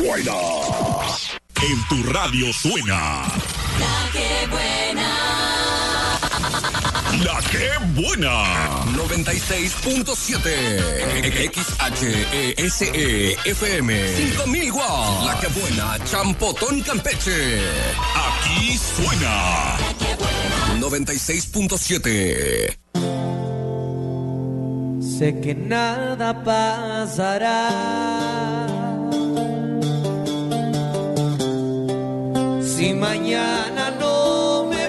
buena. En tu radio suena. La que buena. La que buena. 96.7 XHESE FM 5000 watts. La que buena, Champotón, Campeche. Aquí suena. La que buena. 96.7. Sé que nada pasará. Si mañana no me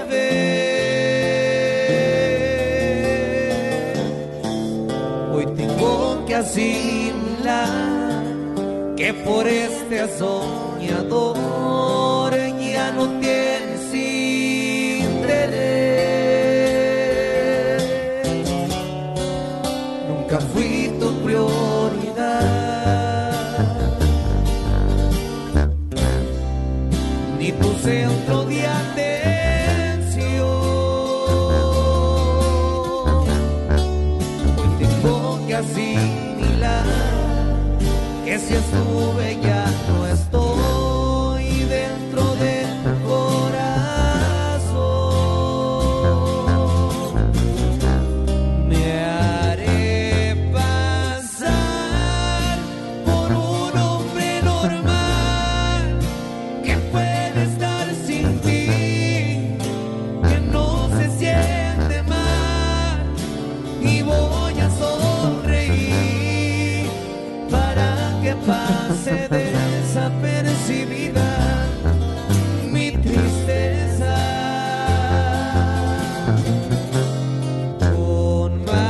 ves, hoy tengo que asimilar que por este soñador ya no tienes interés. Nunca fui tu prioridad, ni tu centro de atención. Hoy tengo que asimilar que si estuve ya no estoy dentro de tu corazón. Me haré pasar por un hombre normal que puede estar sin ti, que no se siente mal, y voy a sonreír para que pase desapercibida mi tristeza. Con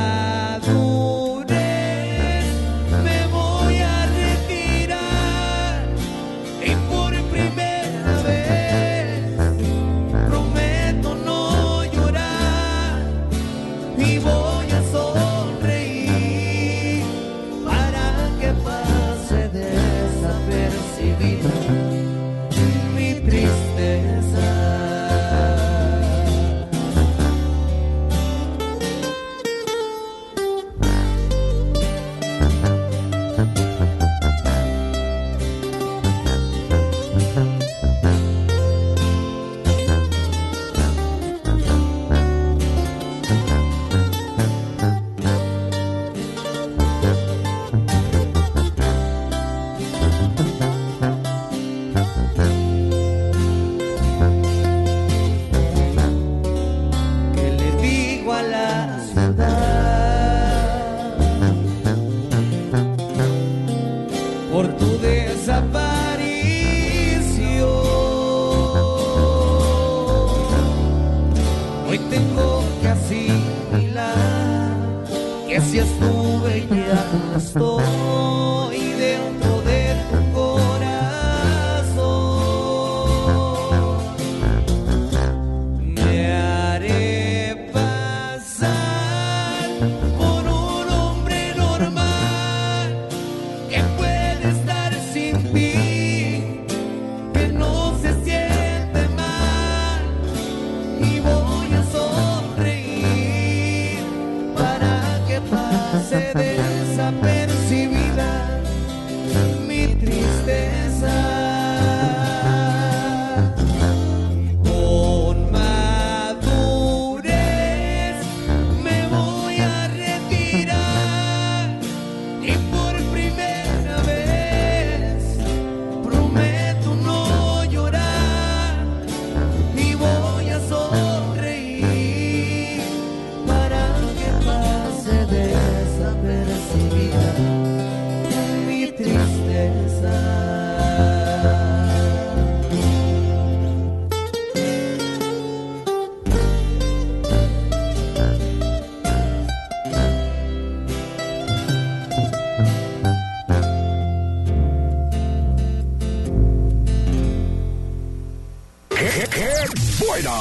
madurez me voy a retirar y por primera vez prometo no llorar y voy a sonreír para que pase desapercibida mi tristeza. ¿Qué le digo a la ciudad por tu desaparición? Hoy tengo que asimilar que si estuve ya no estoy dentro de tu corazón. Me haré pasar por un hombre normal que puede estar sin ti, que no se siente mal, y voy a sonreír para que pase desapercibida mi tristeza. Con madurez me voy a retirar y por primera vez prometo no llorar y voy a sonreír para que pase desapercibida mi tristeza. ¡Qué buena!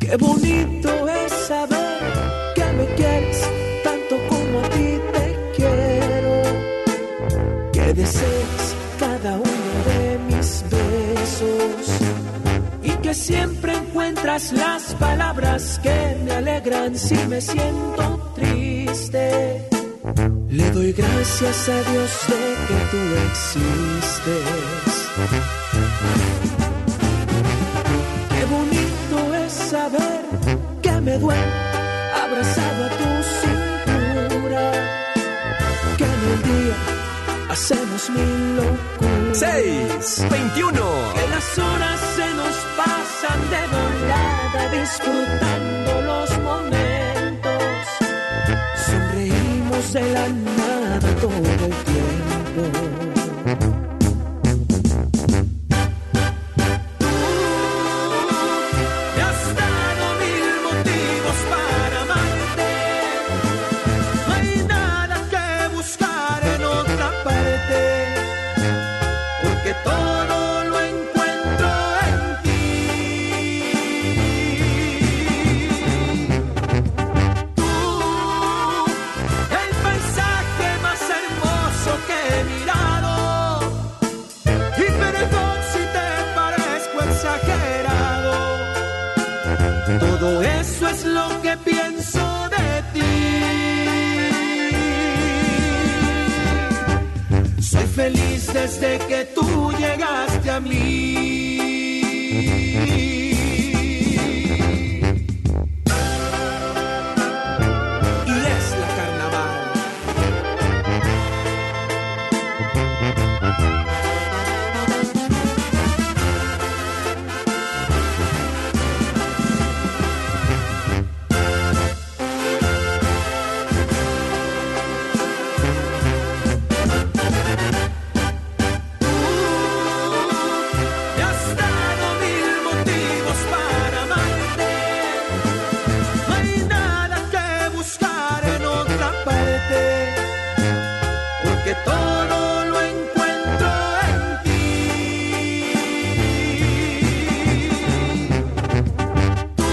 Qué bonito es saber que me quieres tanto como a ti te quiero, que deseas cada uno de mis besos y que siempre encuentras las palabras que me alegran si me siento triste. Le doy gracias a Dios de que tú existes. Qué bonito es saber que me duele abrazado a tu cintura, que en el día hacemos mil locuras. 6:21. Que las horas se nos pasan de volada disfrutando los momentos. Sonreímos de la nada todo el tiempo. Me has dado mil motivos para amarte. No hay nada que buscar en otra parte, porque todo lo encuentro en ti. Tú, el paisaje más hermoso que he mirado, y perdón si te parezco exagerado. Todo eso es lo que pienso de ti. Soy feliz desde que tú llegaste a mí. Y es la carnaval. Me has dado mil motivos para amarte. No hay nada que buscar en otra parte, porque todo lo encuentro en ti. Tú,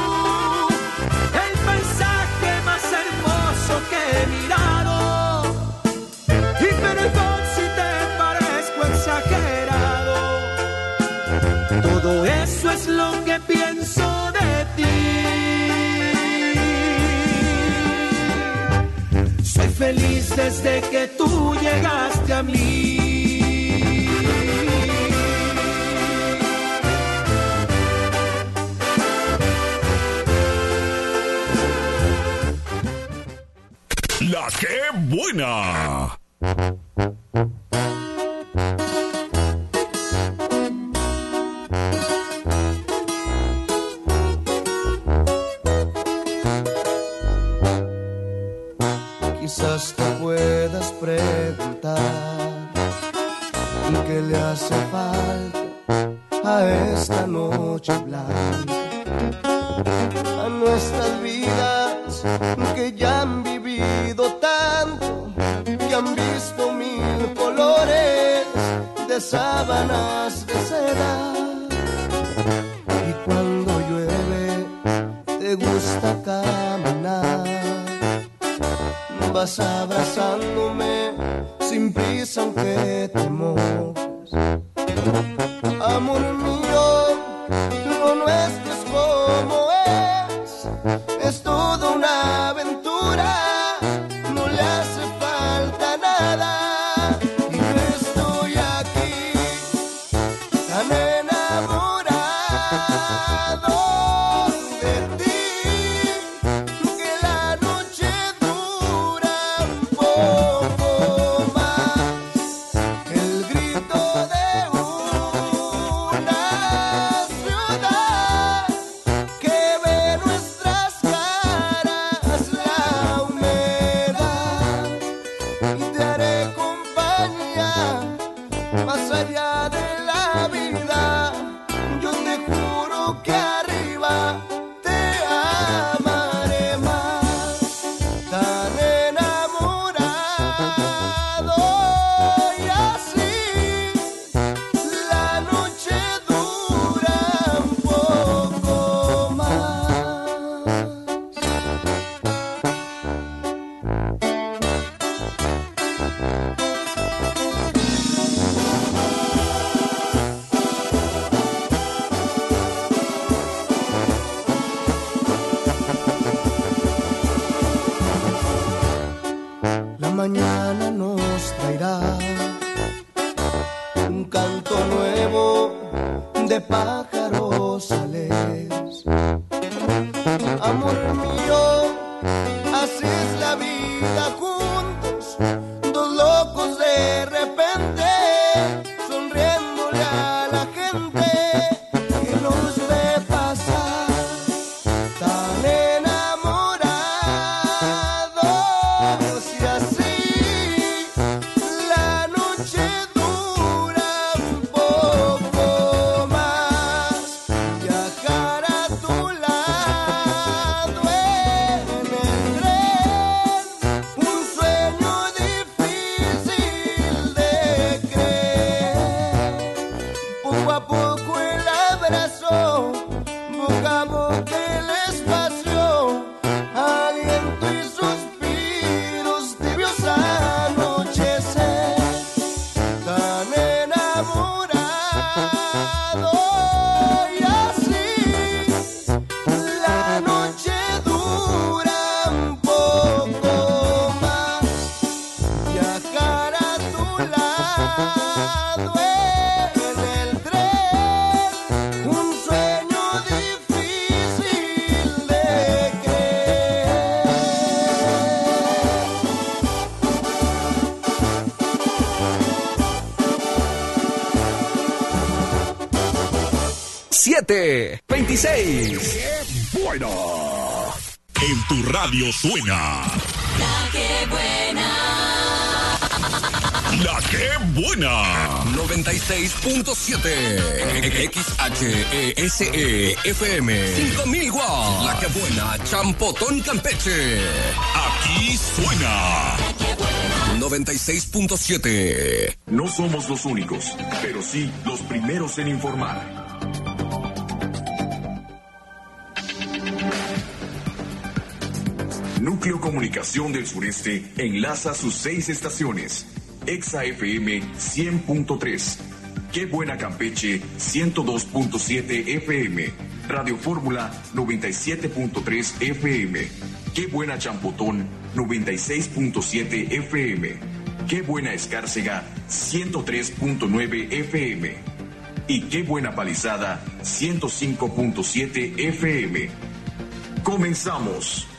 el paisaje más hermoso que he mirado, y perdón si te parezco exagerado. Todo eso es lo que pienso de ti. Soy feliz desde que tú llegaste a mí. La que buena. Quizás te puedas preguntar qué le hace falta a esta noche blanca, a nuestras vidas que ya han vivido tanto, que han visto mil colores de sábanas de seda. Y cuando llueve te gusta caminar, vas abrazándome sin prisa aunque te mojes. Amor mío, lo nuestro es como es toda una aventura, no le hace falta nada. Y yo estoy aquí tan enamorado de ti, que la noche dura un poco más. El grito de una ciudad que ve nuestras caras, la humedad, y te haré compañía más allá de la vida. Yo te juro que haré pájaros sales. Amor mío, así es la vida juntos, dos locos de repente, sonriéndole a la gente que nos ve pasar tan enamorados. Y así la noche dura un poco más, viajar a tu lado en el tren, un sueño difícil de creer. Poco a poco el abrazo, boca a boca el espacio, aliento y suspiros, tibios anochecer, tan enamorado. Y así la noche dura un poco más, viajar a tu lado en el tren, un sueño difícil de creer. 7:26. Bueno. En tu radio suena La que buena. La que buena. 96.7 XHESE FM 5000 watts. La que buena, Champotón, Campeche. Aquí suena. 96.7. No somos los únicos, pero sí los primeros en informar. Núcleo Comunicación del Sureste enlaza sus 6 estaciones. Exa FM 100.3, Qué Buena Campeche 102.7 FM, Radio Fórmula 97.3 FM, Qué Buena Champotón 96.7 FM, Qué Buena Escárcega 103.9 FM y Qué Buena Palizada 105.7 FM. Comenzamos.